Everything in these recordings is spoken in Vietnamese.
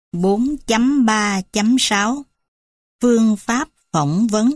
4.3.6 Phương pháp phỏng vấn.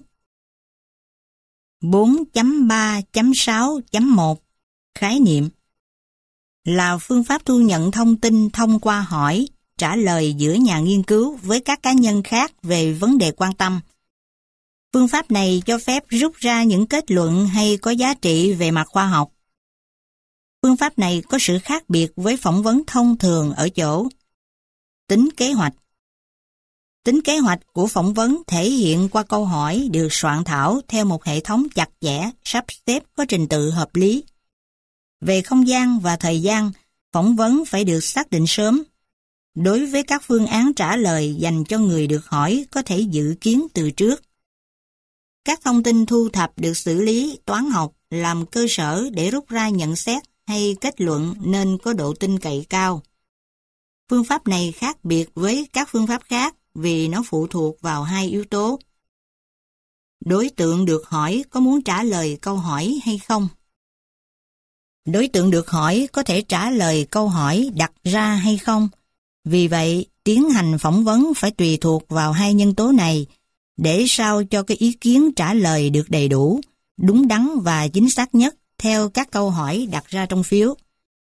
4.3.6.1 Khái niệm là phương pháp thu nhận thông tin thông qua hỏi, trả lời giữa nhà nghiên cứu với các cá nhân khác về vấn đề quan tâm. Phương pháp này cho phép rút ra những kết luận hay có giá trị về mặt khoa học. Phương pháp này có sự khác biệt với phỏng vấn thông thường ở chỗ tính kế hoạch. Tính kế hoạch của phỏng vấn thể hiện qua câu hỏi được soạn thảo theo một hệ thống chặt chẽ, sắp xếp có trình tự hợp lý. Về không gian và thời gian, phỏng vấn phải được xác định sớm. Đối với các phương án trả lời dành cho người được hỏi có thể dự kiến từ trước. Các thông tin thu thập được xử lý toán học làm cơ sở để rút ra nhận xét hay kết luận nên có độ tin cậy cao. Phương pháp này khác biệt với các phương pháp khác vì nó phụ thuộc vào hai yếu tố. Đối tượng được hỏi có muốn trả lời câu hỏi hay không? Đối tượng được hỏi có thể trả lời câu hỏi đặt ra hay không? Vì vậy, tiến hành phỏng vấn phải tùy thuộc vào hai nhân tố này để sao cho cái ý kiến trả lời được đầy đủ, đúng đắn và chính xác nhất theo các câu hỏi đặt ra trong phiếu.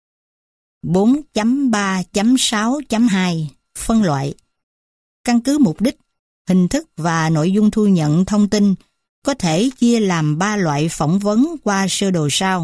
4.3.6.2 Phân loại. Căn cứ mục đích, hình thức và nội dung thu nhận thông tin có thể chia làm 3 loại phỏng vấn qua sơ đồ sau.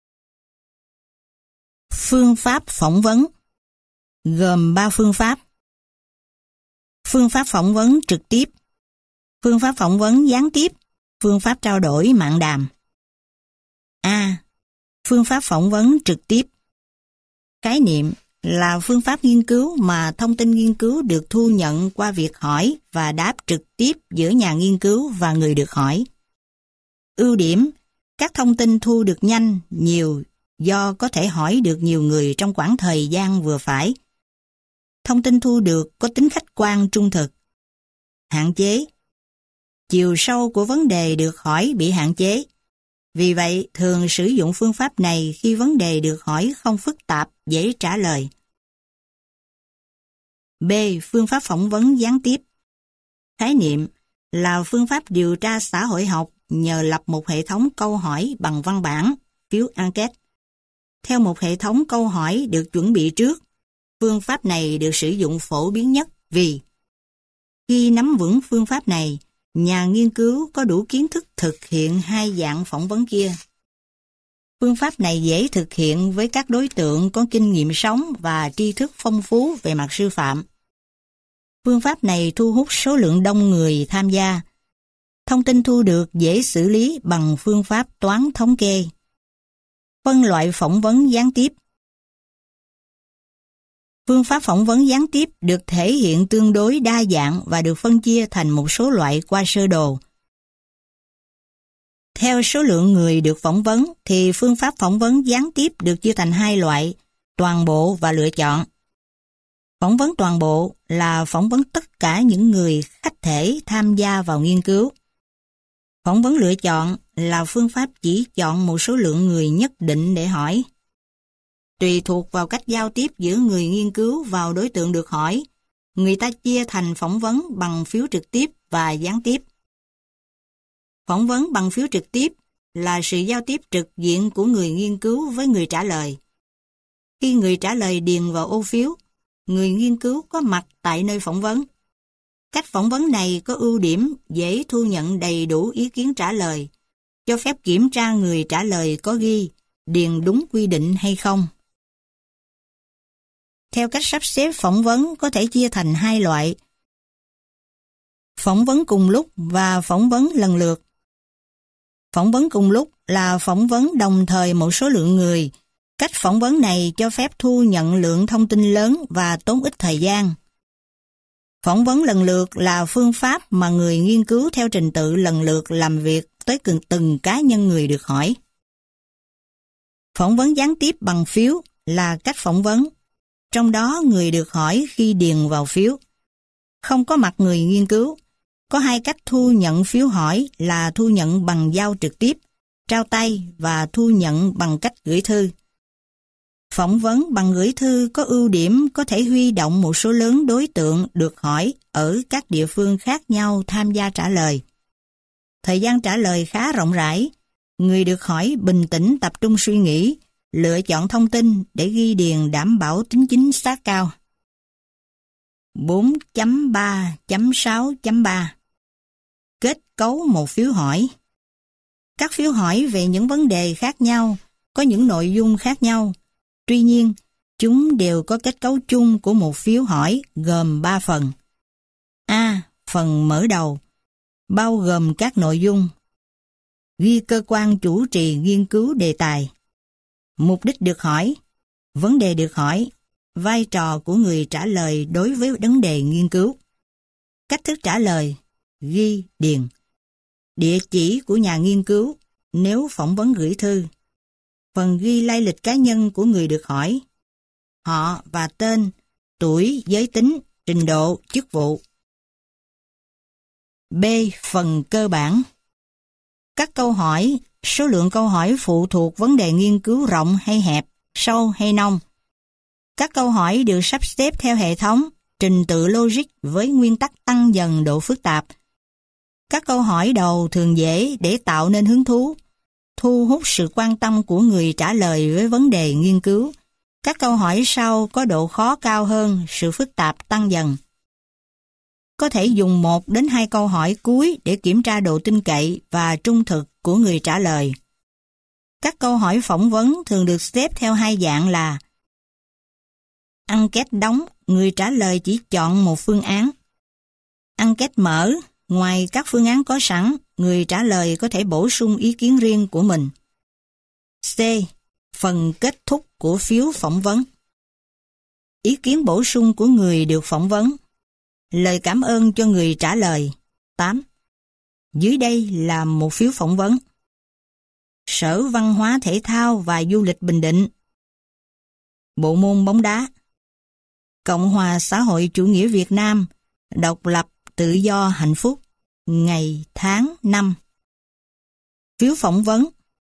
Phương pháp phỏng vấn gồm 3 phương pháp. Phương pháp phỏng vấn trực tiếp, phương pháp phỏng vấn gián tiếp, phương pháp trao đổi mạng đàm. A. Phương pháp phỏng vấn trực tiếp. Khái niệm là phương pháp nghiên cứu mà thông tin nghiên cứu được thu nhận qua việc hỏi và đáp trực tiếp giữa nhà nghiên cứu và người được hỏi. Ưu điểm, các thông tin thu được nhanh, nhiều do có thể hỏi được nhiều người trong khoảng thời gian vừa phải. Thông tin thu được có tính khách quan trung thực. Hạn chế, chiều sâu của vấn đề được hỏi bị hạn chế. Vì vậy, thường sử dụng phương pháp này khi vấn đề được hỏi không phức tạp, dễ trả lời. B. Phương pháp phỏng vấn gián tiếp. Khái niệm là phương pháp điều tra xã hội học nhờ lập một hệ thống câu hỏi bằng văn bản, phiếu enquête. Theo một hệ thống câu hỏi được chuẩn bị trước, phương pháp này được sử dụng phổ biến nhất vì khi nắm vững phương pháp này, nhà nghiên cứu có đủ kiến thức thực hiện hai dạng phỏng vấn kia. Phương pháp này dễ thực hiện với các đối tượng có kinh nghiệm sống và tri thức phong phú về mặt sư phạm. Phương pháp này thu hút số lượng đông người tham gia. Thông tin thu được dễ xử lý bằng phương pháp toán thống kê. Phân loại phỏng vấn gián tiếp. Phương pháp phỏng vấn gián tiếp được thể hiện tương đối đa dạng và được phân chia thành một số loại qua sơ đồ. Theo số lượng người được phỏng vấn thì phương pháp phỏng vấn gián tiếp được chia thành hai loại, toàn bộ và lựa chọn. Phỏng vấn toàn bộ là phỏng vấn tất cả những người khách thể tham gia vào nghiên cứu. Phỏng vấn lựa chọn là phương pháp chỉ chọn một số lượng người nhất định để hỏi. Tùy thuộc vào cách giao tiếp giữa người nghiên cứu vào đối tượng được hỏi, người ta chia thành phỏng vấn bằng phiếu trực tiếp và gián tiếp. Phỏng vấn bằng phiếu trực tiếp là sự giao tiếp trực diện của người nghiên cứu với người trả lời. Khi người trả lời điền vào ô phiếu, người nghiên cứu có mặt tại nơi phỏng vấn. Cách phỏng vấn này có ưu điểm dễ thu nhận đầy đủ ý kiến trả lời, cho phép kiểm tra người trả lời có ghi, điền đúng quy định hay không. Theo cách sắp xếp phỏng vấn có thể chia thành hai loại: phỏng vấn cùng lúc và phỏng vấn lần lượt. Phỏng vấn cùng lúc là phỏng vấn đồng thời một số lượng người. Cách phỏng vấn này cho phép thu nhận lượng thông tin lớn và tốn ít thời gian. Phỏng vấn lần lượt là phương pháp mà người nghiên cứu theo trình tự lần lượt làm việc tới từng cá nhân người được hỏi. Phỏng vấn gián tiếp bằng phiếu là cách phỏng vấn. Trong đó người được hỏi khi điền vào phiếu. Không có mặt người nghiên cứu. Có hai cách thu nhận phiếu hỏi là thu nhận bằng giao trực tiếp, trao tay và thu nhận bằng cách gửi thư. Phỏng vấn bằng gửi thư có ưu điểm có thể huy động một số lớn đối tượng được hỏi ở các địa phương khác nhau tham gia trả lời. Thời gian trả lời khá rộng rãi, người được hỏi bình tĩnh tập trung suy nghĩ, lựa chọn thông tin để ghi điền đảm bảo tính chính xác cao. 4.3.6.3 Kết cấu một phiếu hỏi. Các phiếu hỏi về những vấn đề khác nhau, có những nội dung khác nhau. Tuy nhiên, chúng đều có kết cấu chung của một phiếu hỏi gồm 3 phần. A. Phần mở đầu, bao gồm các nội dung. Ghi cơ quan chủ trì nghiên cứu đề tài. Mục đích được hỏi, vấn đề được hỏi, vai trò của người trả lời đối với vấn đề nghiên cứu. Cách thức trả lời, ghi, điền. Địa chỉ của nhà nghiên cứu, nếu phỏng vấn gửi thư. Phần ghi lai lịch cá nhân của người được hỏi. Họ và tên, tuổi, giới tính, trình độ, chức vụ. B. Phần cơ bản. Các câu hỏi, số lượng câu hỏi phụ thuộc vấn đề nghiên cứu rộng hay hẹp, sâu hay nông. Các câu hỏi được sắp xếp theo hệ thống, trình tự logic với nguyên tắc tăng dần độ phức tạp. Các câu hỏi đầu thường dễ để tạo nên hứng thú, thu hút sự quan tâm của người trả lời với vấn đề nghiên cứu. Các câu hỏi sau có độ khó cao hơn, sự phức tạp tăng dần. Có thể dùng 1 đến 2 câu hỏi cuối để kiểm tra độ tin cậy và trung thực của người trả lời. Các câu hỏi phỏng vấn thường được xếp theo 2 dạng là enquête đóng, người trả lời chỉ chọn một phương án. Enquête mở, ngoài các phương án có sẵn, người trả lời có thể bổ sung ý kiến riêng của mình. C. Phần kết thúc của phiếu phỏng vấn. Ý kiến bổ sung của người được phỏng vấn. Lời cảm ơn cho người trả lời. 8. Dưới đây là một phiếu phỏng vấn. Sở Văn hóa Thể thao và Du lịch Bình Định. Bộ môn bóng đá. Cộng hòa xã hội chủ nghĩa Việt Nam, độc lập, tự do, hạnh phúc. Ngày, tháng, năm. Phiếu phỏng vấn.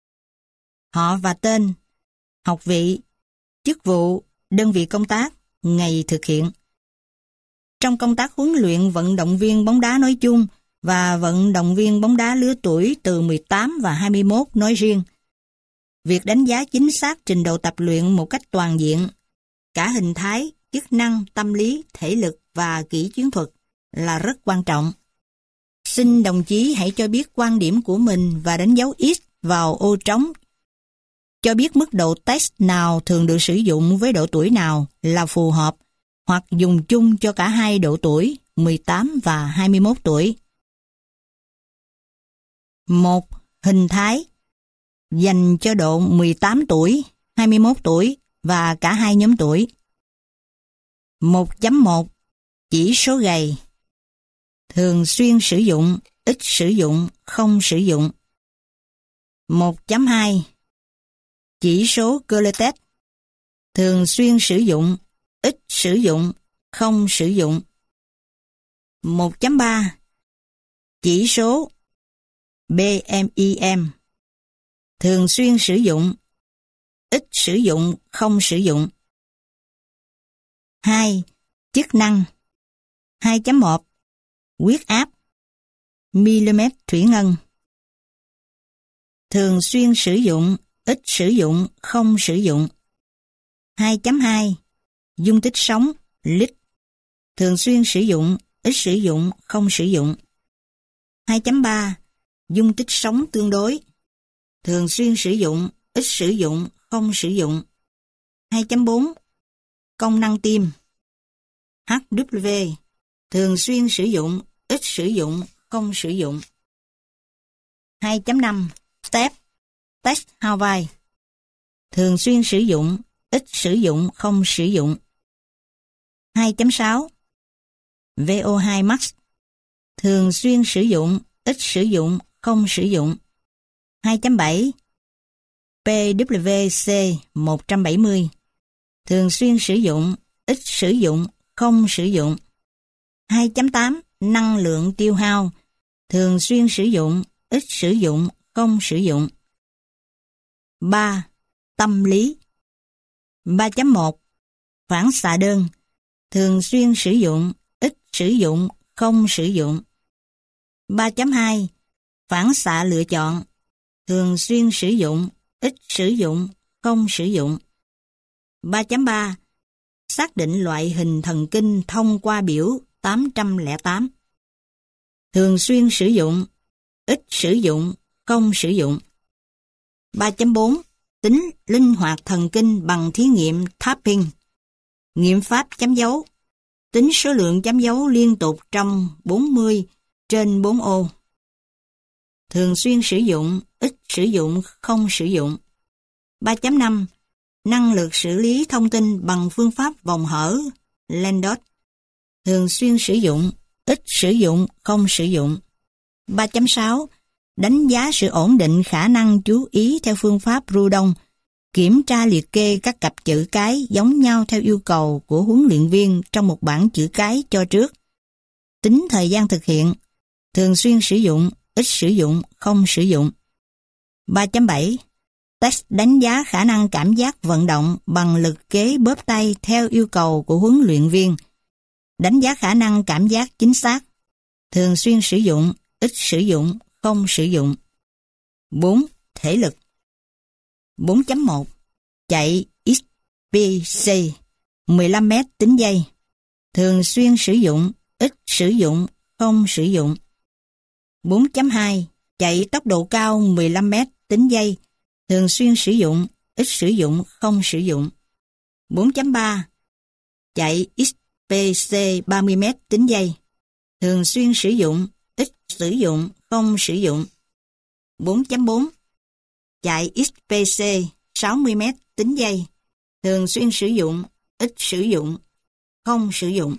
Họ và tên, học vị, chức vụ, đơn vị công tác, ngày thực hiện. Trong công tác huấn luyện vận động viên bóng đá nói chung và vận động viên bóng đá lứa tuổi từ 18 và 21 nói riêng, việc đánh giá chính xác trình độ tập luyện một cách toàn diện, cả hình thái, chức năng, tâm lý, thể lực và kỹ chiến thuật là rất quan trọng. Xin đồng chí hãy cho biết quan điểm của mình và đánh dấu X vào ô trống. Cho biết mức độ test nào thường được sử dụng với độ tuổi nào là phù hợp, hoặc dùng chung cho cả hai độ tuổi, 18 và 21 tuổi. 1. Hình thái dành cho độ 18 tuổi, 21 tuổi và cả hai nhóm tuổi. 1.1 Chỉ số gầy. Thường xuyên sử dụng, ít sử dụng, không sử dụng. 1.2 Chỉ số Coletet. Thường xuyên sử dụng, ít sử dụng, không sử dụng. 1.3 Chỉ số BMIM. Thường xuyên sử dụng, ít sử dụng, không sử dụng. 2. Chức năng. 2.1 Huyết áp, mm thủy ngân. Thường xuyên sử dụng, ít sử dụng, không sử dụng. 2.2 Dung tích sống, lít. Thường xuyên sử dụng, ít sử dụng, không sử dụng. 2.3 Dung tích sống tương đối. Thường xuyên sử dụng, ít sử dụng, không sử dụng. 2.4 Công năng tim. HW. Thường xuyên sử dụng, ít sử dụng, không sử dụng. 2.5 STEP. Test Hawaii. Thường xuyên sử dụng, ít sử dụng, không sử dụng. 2.6 VO2 Max. Thường xuyên sử dụng, ít sử dụng, không sử dụng. 2.7 PWC 170. Thường xuyên sử dụng, ít sử dụng, không sử dụng. 2.8 Năng lượng tiêu hao. Thường xuyên sử dụng, ít sử dụng, không sử dụng. 3. Tâm lý. 3.1 Phản xạ đơn. Thường xuyên sử dụng, ít sử dụng, không sử dụng. 3.2 Phản xạ lựa chọn. Thường xuyên sử dụng, ít sử dụng, không sử dụng. 3.3 Xác định loại hình thần kinh thông qua biểu 808. Thường xuyên sử dụng, ít sử dụng, không sử dụng. 3.4 Tính linh hoạt thần kinh bằng thí nghiệm tapping. Nghiệm pháp chấm dấu. Tính số lượng chấm dấu liên tục trong 40/4 ô. Thường xuyên sử dụng, ít sử dụng, không sử dụng. 3.5 Năng lực xử lý thông tin bằng phương pháp vòng hở Landau. Thường xuyên sử dụng, ít sử dụng, không sử dụng. 3.6 Đánh giá sự ổn định khả năng chú ý theo phương pháp Rudong. Kiểm tra liệt kê các cặp chữ cái giống nhau theo yêu cầu của huấn luyện viên trong một bảng chữ cái cho trước. Tính thời gian thực hiện. Thường xuyên sử dụng, ít sử dụng, không sử dụng. 3.7 Test đánh giá khả năng cảm giác vận động bằng lực kế bóp tay theo yêu cầu của huấn luyện viên. Đánh giá khả năng cảm giác chính xác. Thường xuyên sử dụng, ít sử dụng, không sử dụng. 4. Thể lực. 4.1 Chạy XPC 15 m tính giây. Thường xuyên sử dụng, ít sử dụng, không sử dụng. 4.2 Chạy tốc độ cao 15 m tính giây. Thường xuyên sử dụng, ít sử dụng, không sử dụng. 4.3 Chạy XPC 30 m tính giây. Thường xuyên sử dụng, ít sử dụng, không sử dụng. 4.4 Chạy XPC 60 m tính giây. Thường xuyên sử dụng, ít sử dụng, không sử dụng.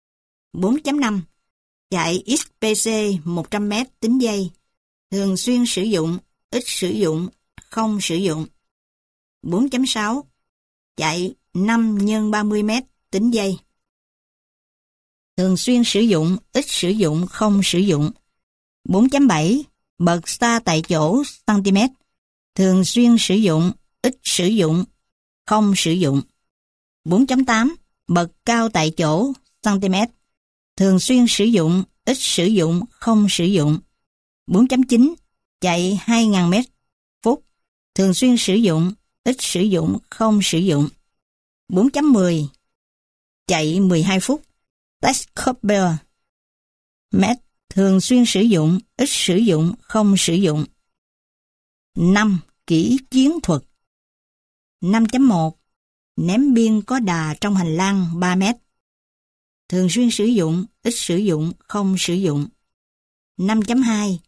4.5 Chạy XPC 100 m tính giây. Thường xuyên sử dụng, ít sử dụng, không sử dụng. 4.6 Chạy 5 x 30 m tính giây. Thường xuyên sử dụng, ít sử dụng, không sử dụng. 4.7 Bật xa tại chỗ cm. Thường xuyên sử dụng, ít sử dụng, không sử dụng. 4.8 Bật cao tại chỗ cm. Thường xuyên sử dụng, ít sử dụng, không sử dụng. 4.9 Chạy 2.000 m phút. Thường xuyên sử dụng, ít sử dụng, không sử dụng. 4.10 Chạy 12 phút. Test Cooper Met. Thường xuyên sử dụng, ít sử dụng, không sử dụng. 5. Kỹ chiến thuật. 5.1 Ném biên có đà trong hành lang 3 m. Thường xuyên sử dụng, ít sử dụng, không sử dụng. 5.2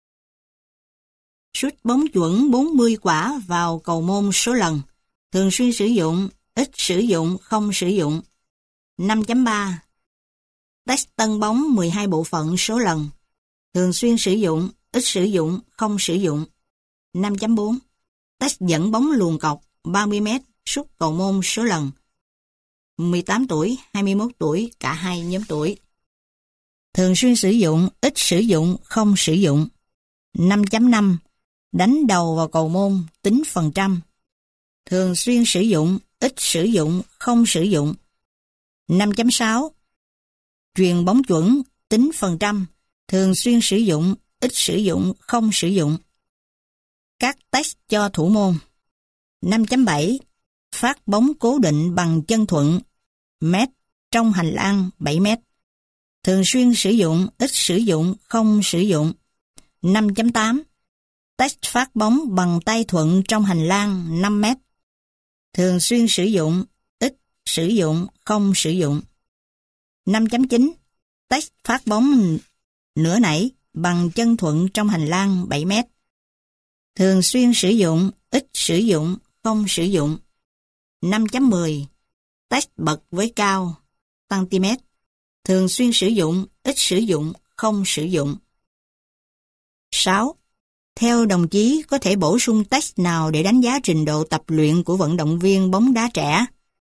Sút bóng chuẩn 40 quả vào cầu môn số lần. Thường xuyên sử dụng, ít sử dụng, không sử dụng. 5.3 Test tân bóng 12 bộ phận số lần. Thường xuyên sử dụng, ít sử dụng, không sử dụng. 5.4 Test dẫn bóng luồn cọc 30 m sút cầu môn số lần. 18 tuổi, 21 tuổi, cả hai nhóm tuổi. Thường xuyên sử dụng, ít sử dụng, không sử dụng. 5.5 Đánh đầu vào cầu môn, tính phần trăm. Thường xuyên sử dụng, ít sử dụng, không sử dụng. 5.6 Chuyền bóng chuẩn, tính phần trăm. Thường xuyên sử dụng, ít sử dụng, không sử dụng. Các test cho thủ môn. 5.7 Phát bóng cố định bằng chân thuận mét trong hành lang 7 m. Thường xuyên sử dụng, ít sử dụng, không sử dụng. 5.8 Test phát bóng bằng tay thuận trong hành lang 5 m. Thường xuyên sử dụng, ít sử dụng, không sử dụng. 5.9 Test phát bóng nửa nảy bằng chân thuận trong hành lang 7 m. Thường xuyên sử dụng, ít sử dụng, không sử dụng. 5.10 Test bật với cao cm. Thường xuyên sử dụng, ít sử dụng, không sử dụng. 6. Theo đồng chí có thể bổ sung test nào để đánh giá trình độ tập luyện của vận động viên bóng đá trẻ?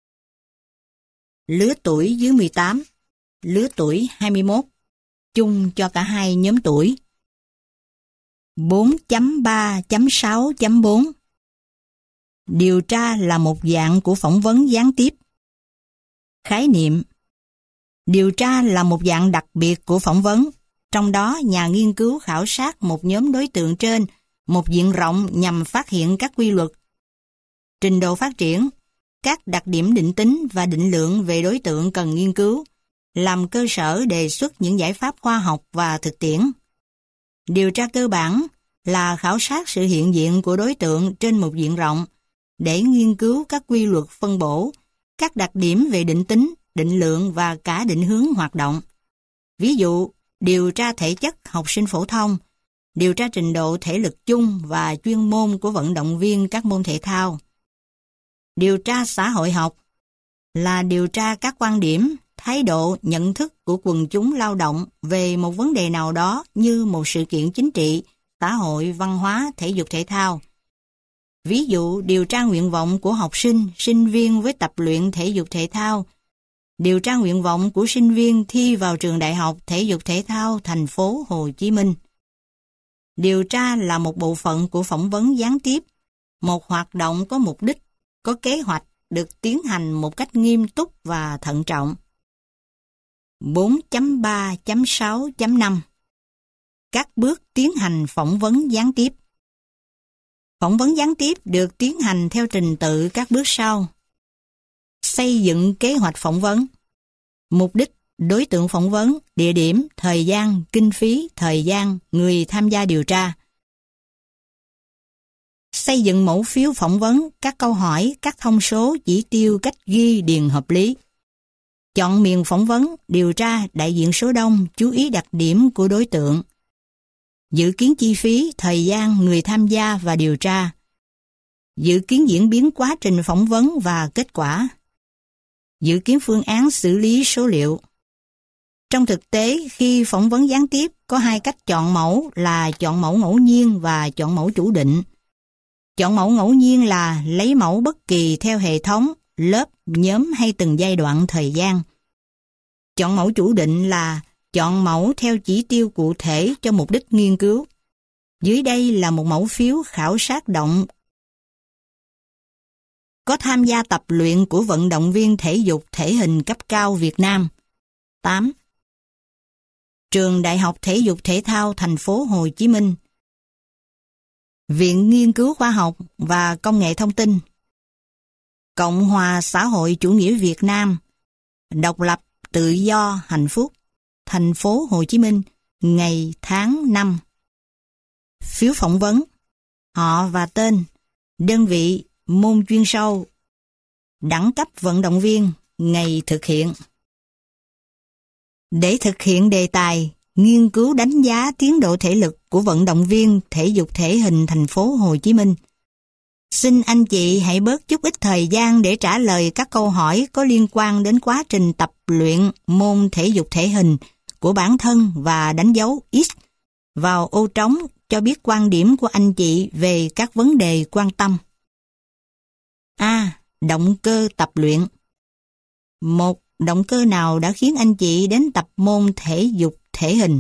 Lứa tuổi dưới 18, lứa tuổi 21, chung cho cả hai nhóm tuổi. 4.3.6.4 Điều tra là một dạng của phỏng vấn gián tiếp. Khái niệm. Điều tra là một dạng đặc biệt của phỏng vấn, trong đó nhà nghiên cứu khảo sát một nhóm đối tượng trên một diện rộng nhằm phát hiện các quy luật. Trình độ phát triển, các đặc điểm định tính và định lượng về đối tượng cần nghiên cứu, làm cơ sở đề xuất những giải pháp khoa học và thực tiễn. Điều tra cơ bản là khảo sát sự hiện diện của đối tượng trên một diện rộng để nghiên cứu các quy luật phân bổ, các đặc điểm về định tính, định lượng và cả định hướng hoạt động. Ví dụ, điều tra thể chất học sinh phổ thông, điều tra trình độ thể lực chung và chuyên môn của vận động viên các môn thể thao. Điều tra xã hội học là điều tra các quan điểm, thái độ, nhận thức của quần chúng lao động về một vấn đề nào đó như một sự kiện chính trị, xã hội, văn hóa, thể dục thể thao. Ví dụ, điều tra nguyện vọng của học sinh, sinh viên với tập luyện thể dục thể thao, điều tra nguyện vọng của sinh viên thi vào trường đại học thể dục thể thao thành phố Hồ Chí Minh. Điều tra là một bộ phận của phỏng vấn gián tiếp, một hoạt động có mục đích, có kế hoạch, được tiến hành một cách nghiêm túc và thận trọng. 4.3.6.5 Các bước tiến hành phỏng vấn gián tiếp. Phỏng vấn gián tiếp được tiến hành theo trình tự các bước sau. Xây dựng kế hoạch phỏng vấn. Mục đích, đối tượng phỏng vấn, địa điểm, thời gian, kinh phí, thời gian, người tham gia điều tra. Xây dựng mẫu phiếu phỏng vấn, các câu hỏi, các thông số, chỉ tiêu, cách ghi, điền hợp lý. Chọn miền phỏng vấn, điều tra, đại diện số đông, chú ý đặc điểm của đối tượng. Dự kiến chi phí, thời gian, người tham gia và điều tra. Dự kiến diễn biến quá trình phỏng vấn và kết quả. Dự kiến phương án xử lý số liệu. Trong thực tế, khi phỏng vấn gián tiếp, có hai cách chọn mẫu là chọn mẫu ngẫu nhiên và chọn mẫu chủ định. Chọn mẫu ngẫu nhiên là lấy mẫu bất kỳ theo hệ thống, lớp, nhóm hay từng giai đoạn thời gian. Chọn mẫu chủ định là chọn mẫu theo chỉ tiêu cụ thể cho mục đích nghiên cứu. Dưới đây là một mẫu phiếu khảo sát động có tham gia tập luyện của vận động viên thể dục thể hình cấp cao Việt Nam. 8. Trường Đại học Thể dục Thể thao thành phố Hồ Chí Minh. Viện Nghiên cứu Khoa học và Công nghệ Thông tin. Cộng hòa xã hội chủ nghĩa Việt Nam. Độc lập, tự do, hạnh phúc. Thành phố Hồ Chí Minh. Ngày, tháng, năm. Phiếu phỏng vấn. Họ và tên. Đơn vị, môn chuyên sâu. Đẳng cấp vận động viên. Ngày thực hiện. Để thực hiện đề tài, nghiên cứu đánh giá tiến độ thể lực của vận động viên thể dục thể hình thành phố Hồ Chí Minh. Xin anh chị hãy bớt chút ít thời gian để trả lời các câu hỏi có liên quan đến quá trình tập luyện môn thể dục thể hình của bản thân và đánh dấu X vào ô trống cho biết quan điểm của anh chị về các vấn đề quan tâm. A. Động cơ tập luyện. 1. Động cơ nào đã khiến anh chị đến tập môn thể dục thể hình?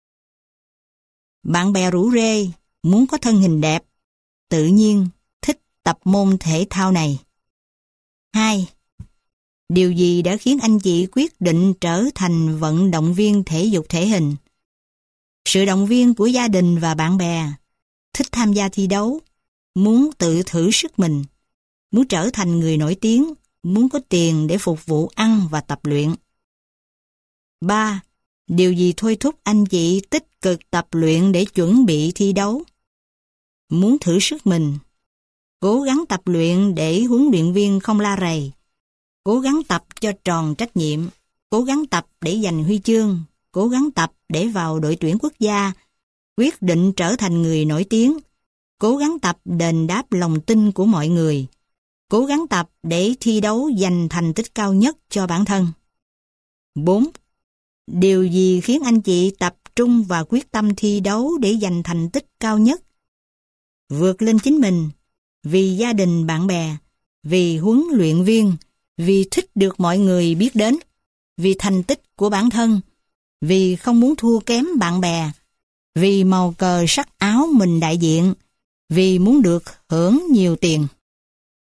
Bạn bè rủ rê, muốn có thân hình đẹp, tự nhiên thích tập môn thể thao này. 2. Điều gì đã khiến anh chị quyết định trở thành vận động viên thể dục thể hình? Sự động viên của gia đình và bạn bè, thích tham gia thi đấu, muốn tự thử sức mình, muốn trở thành người nổi tiếng, muốn có tiền để phục vụ ăn và tập luyện. 3. Điều gì thôi thúc anh chị tích cực tập luyện để chuẩn bị thi đấu? Muốn thử sức mình, cố gắng tập luyện để huấn luyện viên không la rầy, cố gắng tập cho tròn trách nhiệm, cố gắng tập để giành huy chương, cố gắng tập để vào đội tuyển quốc gia, quyết định trở thành người nổi tiếng, cố gắng tập đền đáp lòng tin của mọi người, cố gắng tập để thi đấu giành thành tích cao nhất cho bản thân. 4. Điều gì khiến anh chị tập trung và quyết tâm thi đấu để giành thành tích cao nhất? Vượt lên chính mình, vì gia đình bạn bè, vì huấn luyện viên, vì thích được mọi người biết đến, vì thành tích của bản thân, vì không muốn thua kém bạn bè, vì màu cờ sắc áo mình đại diện, vì muốn được hưởng nhiều tiền.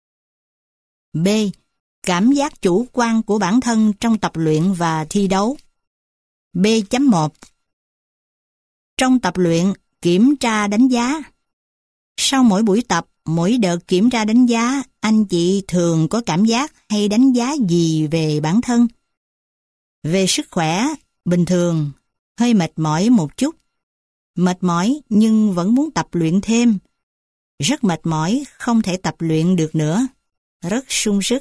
B. Cảm giác chủ quan của bản thân trong tập luyện và thi đấu. B.1 Trong tập luyện, kiểm tra đánh giá. Sau mỗi buổi tập, mỗi đợt kiểm tra đánh giá, anh chị thường có cảm giác hay đánh giá gì về bản thân? Về sức khỏe, bình thường, hơi mệt mỏi một chút. Mệt mỏi nhưng vẫn muốn tập luyện thêm. Rất mệt mỏi, không thể tập luyện được nữa. Rất sung sức.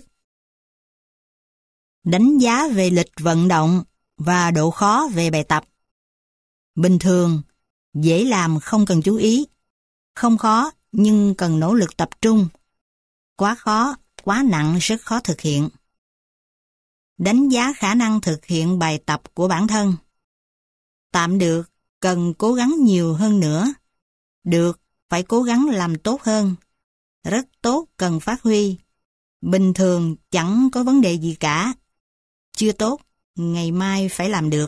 Đánh giá về lịch vận động và độ khó về bài tập. Bình thường, dễ làm không cần chú ý. Không khó nhưng cần nỗ lực tập trung. Quá khó, quá nặng rất khó thực hiện. Đánh giá khả năng thực hiện bài tập của bản thân. Tạm được, cần cố gắng nhiều hơn nữa. Được, phải cố gắng làm tốt hơn. Rất tốt, cần phát huy. Bình thường, chẳng có vấn đề gì cả. Chưa tốt, ngày mai phải làm được.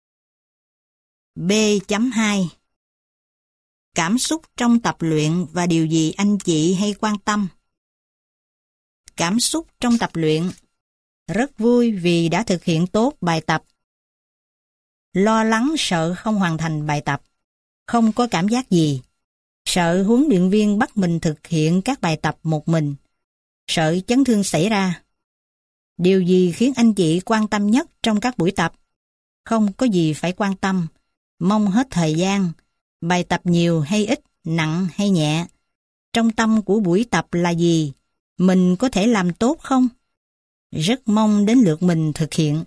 B.2 Cảm xúc trong tập luyện và điều gì anh chị hay quan tâm? Cảm xúc trong tập luyện. Rất vui vì đã thực hiện tốt bài tập. Lo lắng sợ không hoàn thành bài tập. Không có cảm giác gì. Sợ huấn luyện viên bắt mình thực hiện các bài tập một mình. Sợ chấn thương xảy ra. Điều gì khiến anh chị quan tâm nhất trong các buổi tập? Không có gì phải quan tâm. Mong hết thời gian. Bài tập nhiều hay ít, nặng hay nhẹ. Trong tâm của buổi tập là gì? Mình có thể làm tốt không? Rất mong đến lượt mình thực hiện.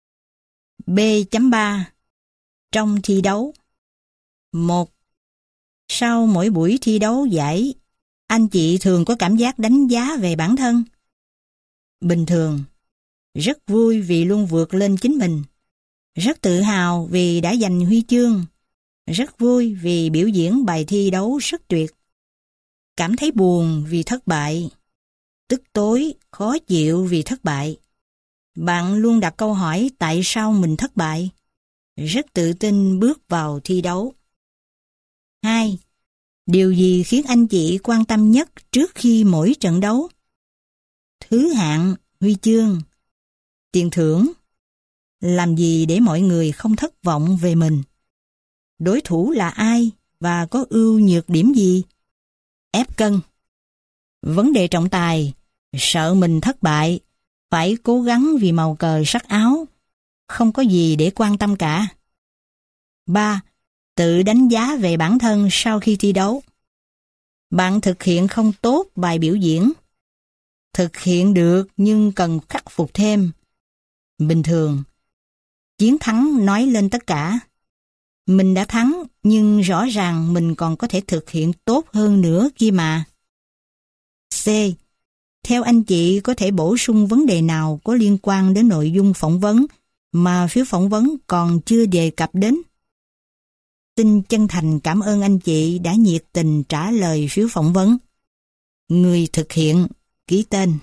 B.3 Trong thi đấu. 1. Sau mỗi buổi thi đấu giải, anh chị thường có cảm giác đánh giá về bản thân? Bình thường. Rất vui vì luôn vượt lên chính mình. Rất tự hào vì đã giành huy chương. Rất vui vì biểu diễn bài thi đấu rất tuyệt. Cảm thấy buồn vì thất bại. Tức tối, khó chịu vì thất bại. Bạn luôn đặt câu hỏi tại sao mình thất bại. Rất tự tin bước vào thi đấu. 2. Điều gì khiến anh chị quan tâm nhất trước khi mỗi trận đấu? Thứ hạng, huy chương, tiền thưởng. Làm gì để mọi người không thất vọng về mình? Đối thủ là ai và có ưu nhược điểm gì? Ép cân. Vấn đề trọng tài, sợ mình thất bại, phải cố gắng vì màu cờ sắc áo. Không có gì để quan tâm cả. 3. Tự đánh giá về bản thân sau khi thi đấu. Bạn thực hiện không tốt bài biểu diễn. Thực hiện được nhưng cần khắc phục thêm. Bình thường. Chiến thắng nói lên tất cả. Mình đã thắng nhưng rõ ràng mình còn có thể thực hiện tốt hơn nữa kia mà. C. Theo anh chị có thể bổ sung vấn đề nào có liên quan đến nội dung phỏng vấn mà phiếu phỏng vấn còn chưa đề cập đến? Xin chân thành cảm ơn anh chị đã nhiệt tình trả lời phiếu phỏng vấn. Người thực hiện, ký tên.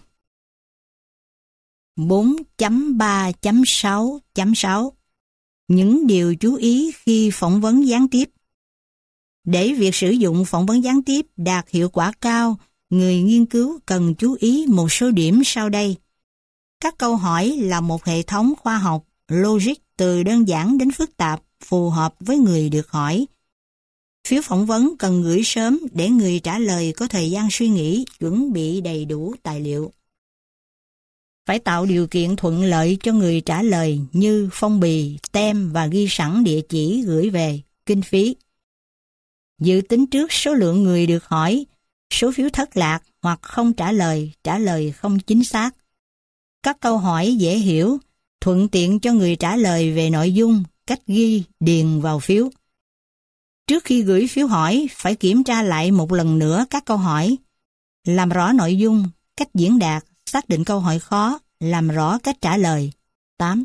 4.3.6.6 Những điều chú ý khi phỏng vấn gián tiếp. Để việc sử dụng phỏng vấn gián tiếp đạt hiệu quả cao, người nghiên cứu cần chú ý một số điểm sau đây. Các câu hỏi là một hệ thống khoa học, logic từ đơn giản đến phức tạp, phù hợp với người được hỏi. Phiếu phỏng vấn cần gửi sớm để người trả lời có thời gian suy nghĩ, chuẩn bị đầy đủ tài liệu. Phải tạo điều kiện thuận lợi cho người trả lời như phong bì, tem và ghi sẵn địa chỉ gửi về, kinh phí. Dự tính trước số lượng người được hỏi, số phiếu thất lạc hoặc không trả lời không chính xác. Các câu hỏi dễ hiểu, thuận tiện cho người trả lời về nội dung, cách ghi, điền vào phiếu. Trước khi gửi phiếu hỏi, phải kiểm tra lại một lần nữa các câu hỏi. Làm rõ nội dung, cách diễn đạt, xác định câu hỏi khó, làm rõ cách trả lời. 8.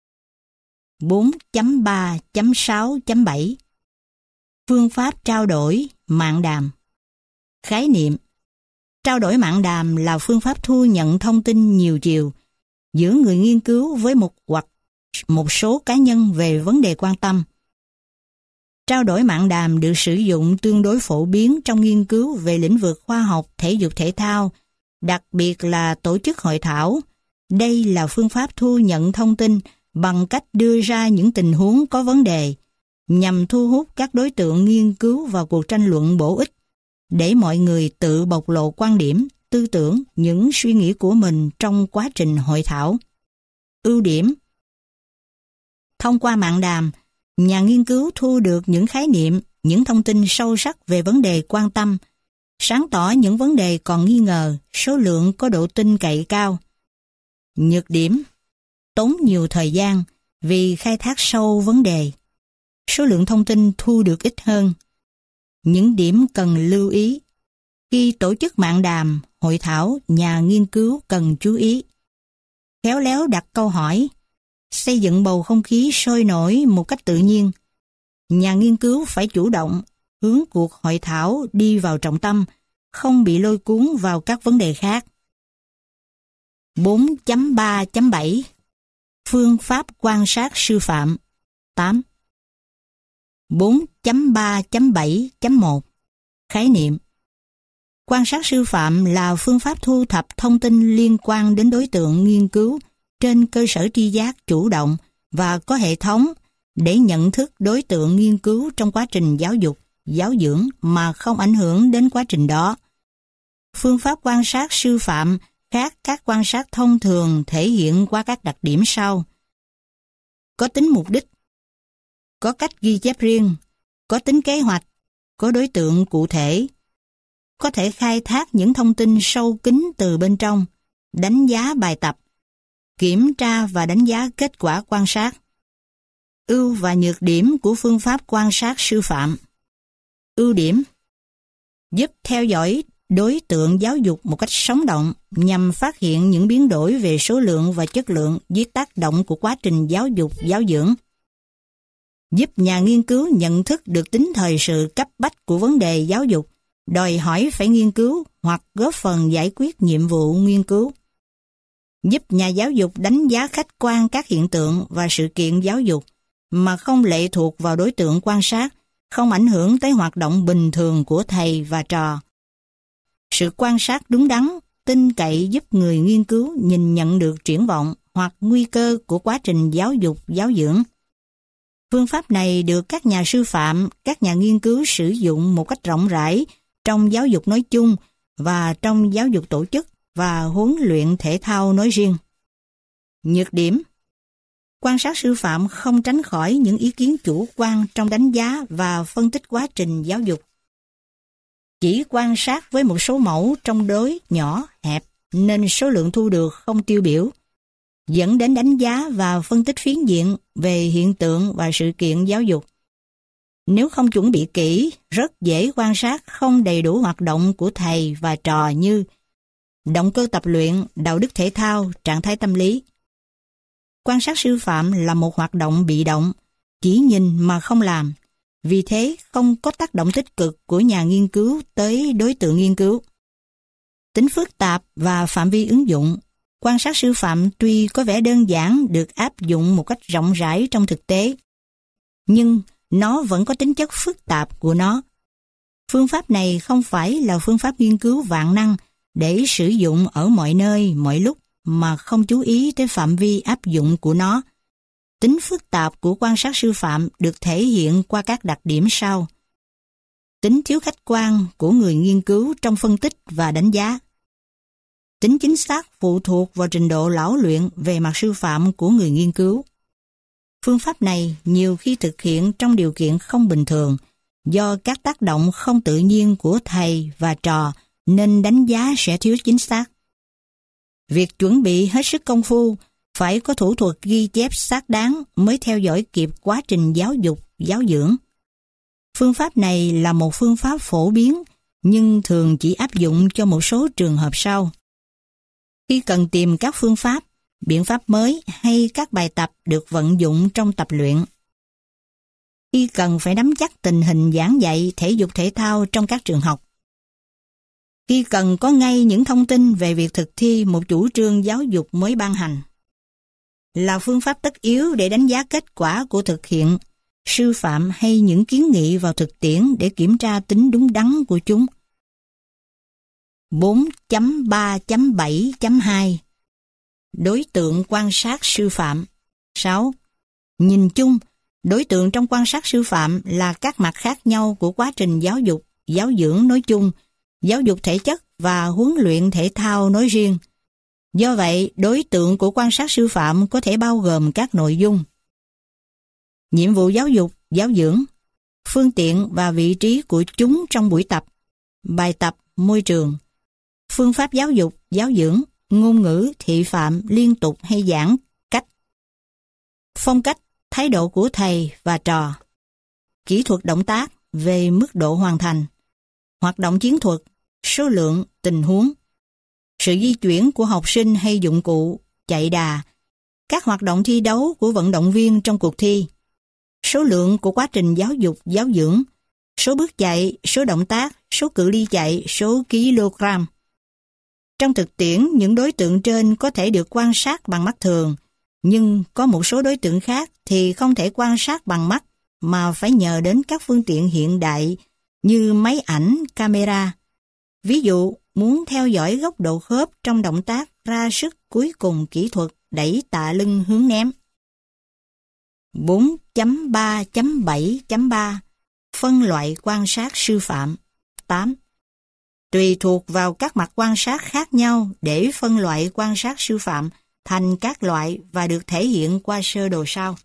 4.3.6.7 Phương pháp trao đổi, mạng đàm. Khái niệm. Trao đổi mạng đàm là phương pháp thu nhận thông tin nhiều chiều giữa người nghiên cứu với một hoặc một số cá nhân về vấn đề quan tâm. Trao đổi mạng đàm được sử dụng tương đối phổ biến trong nghiên cứu về lĩnh vực khoa học, thể dục thể thao đặc biệt là tổ chức hội thảo. Đây là phương pháp thu nhận thông tin bằng cách đưa ra những tình huống có vấn đề, nhằm thu hút các đối tượng nghiên cứu vào cuộc tranh luận bổ ích, để mọi người tự bộc lộ quan điểm, tư tưởng, những suy nghĩ của mình trong quá trình hội thảo. Ưu điểm: thông qua mạng đàm, nhà nghiên cứu thu được những khái niệm, những thông tin sâu sắc về vấn đề quan tâm, sáng tỏ những vấn đề còn nghi ngờ, số lượng có độ tin cậy cao. Nhược điểm: tốn nhiều thời gian vì khai thác sâu vấn đề. Số lượng thông tin thu được ít hơn. Những điểm cần lưu ý: khi tổ chức mạng đàm, hội thảo, nhà nghiên cứu cần chú ý. Khéo léo đặt câu hỏi, xây dựng bầu không khí sôi nổi một cách tự nhiên. Nhà nghiên cứu phải chủ động, hướng cuộc hội thảo đi vào trọng tâm, không bị lôi cuốn vào các vấn đề khác. 4.3.7 Phương pháp quan sát sư phạm 8. 4.3.7.1 Khái niệm: quan sát sư phạm là phương pháp thu thập thông tin liên quan đến đối tượng nghiên cứu trên cơ sở tri giác chủ động và có hệ thống để nhận thức đối tượng nghiên cứu trong quá trình giáo dục, giáo dưỡng mà không ảnh hưởng đến quá trình đó. Phương pháp quan sát sư phạm khác các quan sát thông thường thể hiện qua các đặc điểm sau: có tính mục đích, có cách ghi chép riêng, có tính kế hoạch, có đối tượng cụ thể, có thể khai thác những thông tin sâu kín từ bên trong, đánh giá bài tập, kiểm tra và đánh giá kết quả quan sát. Ưu và nhược điểm của phương pháp quan sát sư phạm. Ưu điểm: giúp theo dõi đối tượng giáo dục một cách sống động nhằm phát hiện những biến đổi về số lượng và chất lượng dưới tác động của quá trình giáo dục, giáo dưỡng. Giúp nhà nghiên cứu nhận thức được tính thời sự cấp bách của vấn đề giáo dục, đòi hỏi phải nghiên cứu hoặc góp phần giải quyết nhiệm vụ nghiên cứu. Giúp nhà giáo dục đánh giá khách quan các hiện tượng và sự kiện giáo dục mà không lệ thuộc vào đối tượng quan sát, không ảnh hưởng tới hoạt động bình thường của thầy và trò. Sự quan sát đúng đắn, tin cậy giúp người nghiên cứu nhìn nhận được triển vọng hoặc nguy cơ của quá trình giáo dục, giáo dưỡng. Phương pháp này được các nhà sư phạm, các nhà nghiên cứu sử dụng một cách rộng rãi trong giáo dục nói chung và trong giáo dục tổ chức và huấn luyện thể thao nói riêng. Nhược điểm: quan sát sư phạm không tránh khỏi những ý kiến chủ quan trong đánh giá và phân tích quá trình giáo dục. Chỉ quan sát với một số mẫu trong đối nhỏ, hẹp, nên số lượng thu được không tiêu biểu, dẫn đến đánh giá và phân tích phiến diện về hiện tượng và sự kiện giáo dục. Nếu không chuẩn bị kỹ, rất dễ quan sát không đầy đủ hoạt động của thầy và trò như động cơ tập luyện, đạo đức thể thao, trạng thái tâm lý. Quan sát sư phạm là một hoạt động bị động, chỉ nhìn mà không làm, vì thế không có tác động tích cực của nhà nghiên cứu tới đối tượng nghiên cứu. Tính phức tạp và phạm vi ứng dụng. Quan sát sư phạm tuy có vẻ đơn giản được áp dụng một cách rộng rãi trong thực tế, nhưng nó vẫn có tính chất phức tạp của nó. Phương pháp này không phải là phương pháp nghiên cứu vạn năng để sử dụng ở mọi nơi, mọi lúc mà không chú ý tới phạm vi áp dụng của nó. Tính phức tạp của quan sát sư phạm được thể hiện qua các đặc điểm sau: tính thiếu khách quan của người nghiên cứu trong phân tích và đánh giá. Tính chính xác phụ thuộc vào trình độ lão luyện về mặt sư phạm của người nghiên cứu. Phương pháp này nhiều khi thực hiện trong điều kiện không bình thường, do các tác động không tự nhiên của thầy và trò nên đánh giá sẽ thiếu chính xác. Việc chuẩn bị hết sức công phu, phải có thủ thuật ghi chép xác đáng mới theo dõi kịp quá trình giáo dục, giáo dưỡng. Phương pháp này là một phương pháp phổ biến, nhưng thường chỉ áp dụng cho một số trường hợp sau. Khi cần tìm các phương pháp, biện pháp mới hay các bài tập được vận dụng trong tập luyện. Khi cần phải nắm chắc tình hình giảng dạy thể dục thể thao trong các trường học. Khi cần có ngay những thông tin về việc thực thi một chủ trương giáo dục mới ban hành. Là phương pháp tất yếu để đánh giá kết quả của thực hiện, sư phạm hay những kiến nghị vào thực tiễn để kiểm tra tính đúng đắn của chúng. 4.3.7.2 Đối tượng quan sát sư phạm. 6. Nhìn chung, đối tượng trong quan sát sư phạm là các mặt khác nhau của quá trình giáo dục, giáo dưỡng nói chung, giáo dục thể chất và huấn luyện thể thao nói riêng. Do vậy, đối tượng của quan sát sư phạm có thể bao gồm các nội dung: nhiệm vụ giáo dục, giáo dưỡng, phương tiện và vị trí của chúng trong buổi tập, bài tập, môi trường, phương pháp giáo dục, giáo dưỡng, ngôn ngữ, thị phạm, liên tục hay giảng cách, phong cách, thái độ của thầy và trò, kỹ thuật động tác về mức độ hoàn thành, hoạt động chiến thuật, số lượng, tình huống, sự di chuyển của học sinh hay dụng cụ, chạy đà, các hoạt động thi đấu của vận động viên trong cuộc thi, số lượng của quá trình giáo dục, giáo dưỡng, số bước chạy, số động tác, số cự ly chạy, số kg. Trong thực tiễn, những đối tượng trên có thể được quan sát bằng mắt thường, nhưng có một số đối tượng khác thì không thể quan sát bằng mắt mà phải nhờ đến các phương tiện hiện đại như máy ảnh, camera. Ví dụ, muốn theo dõi góc độ khớp trong động tác ra sức cuối cùng kỹ thuật đẩy tạ lưng hướng ném. 4.3.7.3 Phân loại quan sát sư phạm. 8. Tùy thuộc vào các mặt quan sát khác nhau để phân loại quan sát sư phạm thành các loại và được thể hiện qua sơ đồ sau.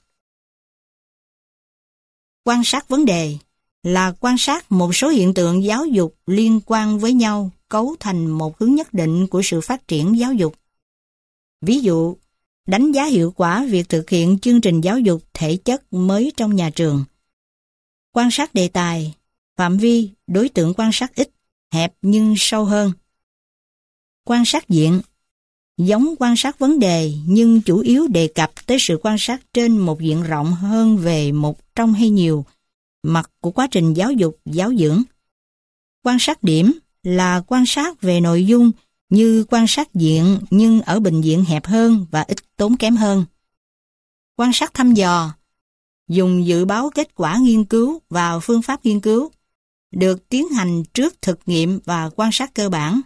Quan sát vấn đề là quan sát một số hiện tượng giáo dục liên quan với nhau cấu thành một hướng nhất định của sự phát triển giáo dục. Ví dụ, đánh giá hiệu quả việc thực hiện chương trình giáo dục thể chất mới trong nhà trường. Quan sát đề tài, phạm vi, đối tượng quan sát ít, hẹp nhưng sâu hơn. Quan sát diện, giống quan sát vấn đề nhưng chủ yếu đề cập tới sự quan sát trên một diện rộng hơn về một trong hay nhiều mặt của quá trình giáo dục, giáo dưỡng. Quan sát điểm là quan sát về nội dung như quan sát diện nhưng ở bình diện hẹp hơn và ít tốn kém hơn. Quan sát thăm dò, dùng dự báo kết quả nghiên cứu và phương pháp nghiên cứu, được tiến hành trước thực nghiệm và quan sát cơ bản.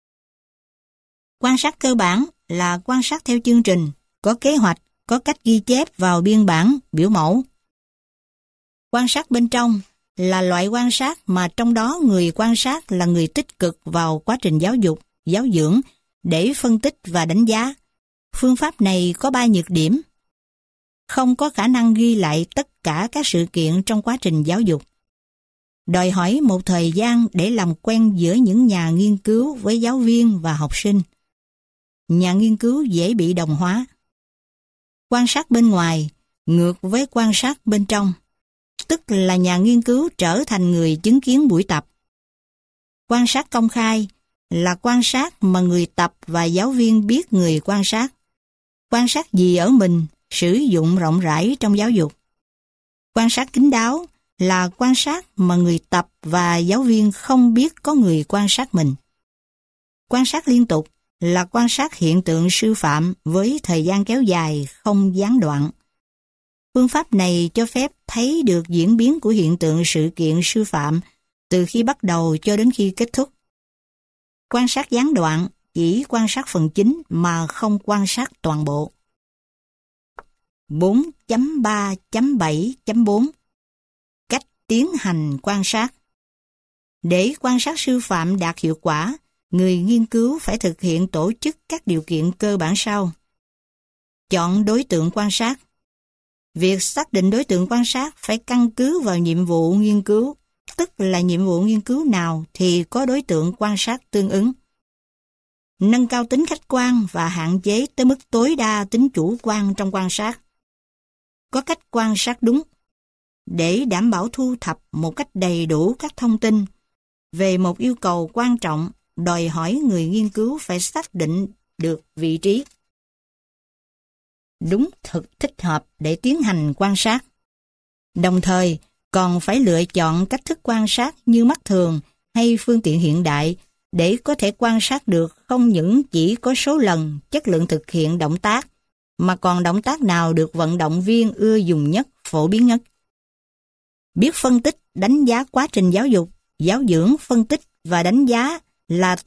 Quan sát cơ bản là quan sát theo chương trình, có kế hoạch, có cách ghi chép vào biên bản, biểu mẫu. Quan sát bên trong là loại quan sát mà trong đó người quan sát là người tích cực vào quá trình giáo dục, giáo dưỡng để phân tích và đánh giá. Phương pháp này có 3 nhược điểm. Không có khả năng ghi lại tất cả các sự kiện trong quá trình giáo dục. Đòi hỏi một thời gian để làm quen giữa những nhà nghiên cứu với giáo viên và học sinh. Nhà nghiên cứu dễ bị đồng hóa. Quan sát bên ngoài ngược với quan sát bên trong, tức là nhà nghiên cứu trở thành người chứng kiến buổi tập. Quan sát công khai là quan sát mà người tập và giáo viên biết người quan sát. Quan sát gì ở mình, sử dụng rộng rãi trong giáo dục. Quan sát kín đáo là quan sát mà người tập và giáo viên không biết có người quan sát mình. Quan sát liên tục là quan sát hiện tượng sư phạm với thời gian kéo dài, không gián đoạn. Phương pháp này cho phép thấy được diễn biến của hiện tượng sự kiện sư phạm từ khi bắt đầu cho đến khi kết thúc. Quan sát gián đoạn chỉ quan sát phần chính mà không quan sát toàn bộ. 4.3.7.4 Cách tiến hành quan sát. Để quan sát sư phạm đạt hiệu quả, người nghiên cứu phải thực hiện tổ chức các điều kiện cơ bản sau. Chọn đối tượng quan sát. Việc xác định đối tượng quan sát phải căn cứ vào nhiệm vụ nghiên cứu, tức là nhiệm vụ nghiên cứu nào thì có đối tượng quan sát tương ứng. Nâng cao tính khách quan và hạn chế tới mức tối đa tính chủ quan trong quan sát. Có cách quan sát đúng để đảm bảo thu thập một cách đầy đủ các thông tin về một yêu cầu quan trọng đòi hỏi người nghiên cứu phải xác định được vị trí đúng thực thích hợp để tiến hành quan sát. Đồng thời, còn phải lựa chọn cách thức quan sát như mắt thường hay phương tiện hiện đại để có thể quan sát được không những chỉ có số lần, chất lượng thực hiện động tác, mà còn động tác nào được vận động viên ưa dùng nhất, phổ biến nhất. Biết phân tích, đánh giá quá trình giáo dục, giáo dưỡng, phân tích và đánh giá là tích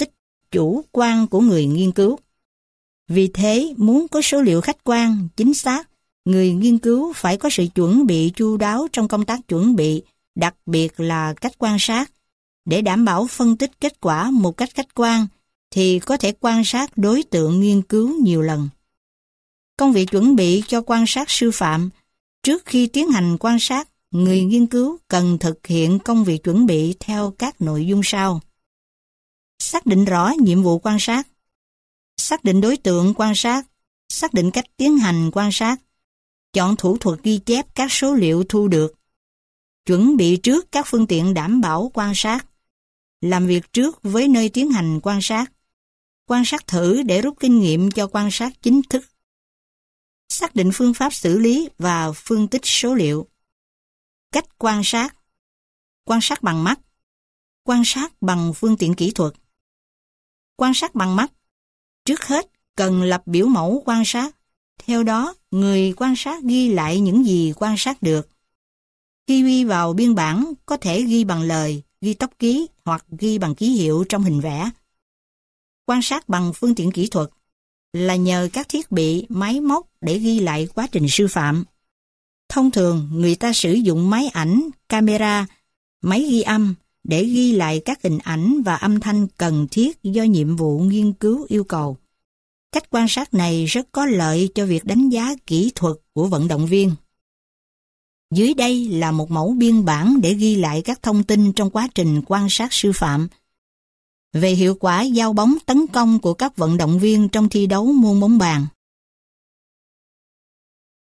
chủ quan của người nghiên cứu. Vì thế, muốn có số liệu khách quan, chính xác, người nghiên cứu phải có sự chuẩn bị chu đáo trong công tác chuẩn bị, đặc biệt là cách quan sát. Để đảm bảo phân tích kết quả một cách khách quan, thì có thể quan sát đối tượng nghiên cứu nhiều lần. Công việc chuẩn bị cho quan sát sư phạm. Trước khi tiến hành quan sát, người nghiên cứu cần thực hiện công việc chuẩn bị theo các nội dung sau. Xác định rõ nhiệm vụ quan sát, xác định đối tượng quan sát, xác định cách tiến hành quan sát, chọn thủ thuật ghi chép các số liệu thu được, chuẩn bị trước các phương tiện đảm bảo quan sát, làm việc trước với nơi tiến hành quan sát thử để rút kinh nghiệm cho quan sát chính thức, xác định phương pháp xử lý và phân tích số liệu. Cách quan sát bằng mắt, quan sát bằng phương tiện kỹ thuật. Quan sát bằng mắt, trước hết cần lập biểu mẫu quan sát, theo đó người quan sát ghi lại những gì quan sát được. Khi ghi vào biên bản, có thể ghi bằng lời, ghi tốc ký hoặc ghi bằng ký hiệu trong hình vẽ. Quan sát bằng phương tiện kỹ thuật là nhờ các thiết bị, máy móc để ghi lại quá trình sư phạm. Thông thường, người ta sử dụng máy ảnh, camera, máy ghi âm để ghi lại các hình ảnh và âm thanh cần thiết do nhiệm vụ nghiên cứu yêu cầu. Cách quan sát này rất có lợi cho việc đánh giá kỹ thuật của vận động viên. Dưới đây là một mẫu biên bản để ghi lại các thông tin trong quá trình quan sát sư phạm. Về hiệu quả giao bóng tấn công của các vận động viên trong thi đấu môn bóng bàn.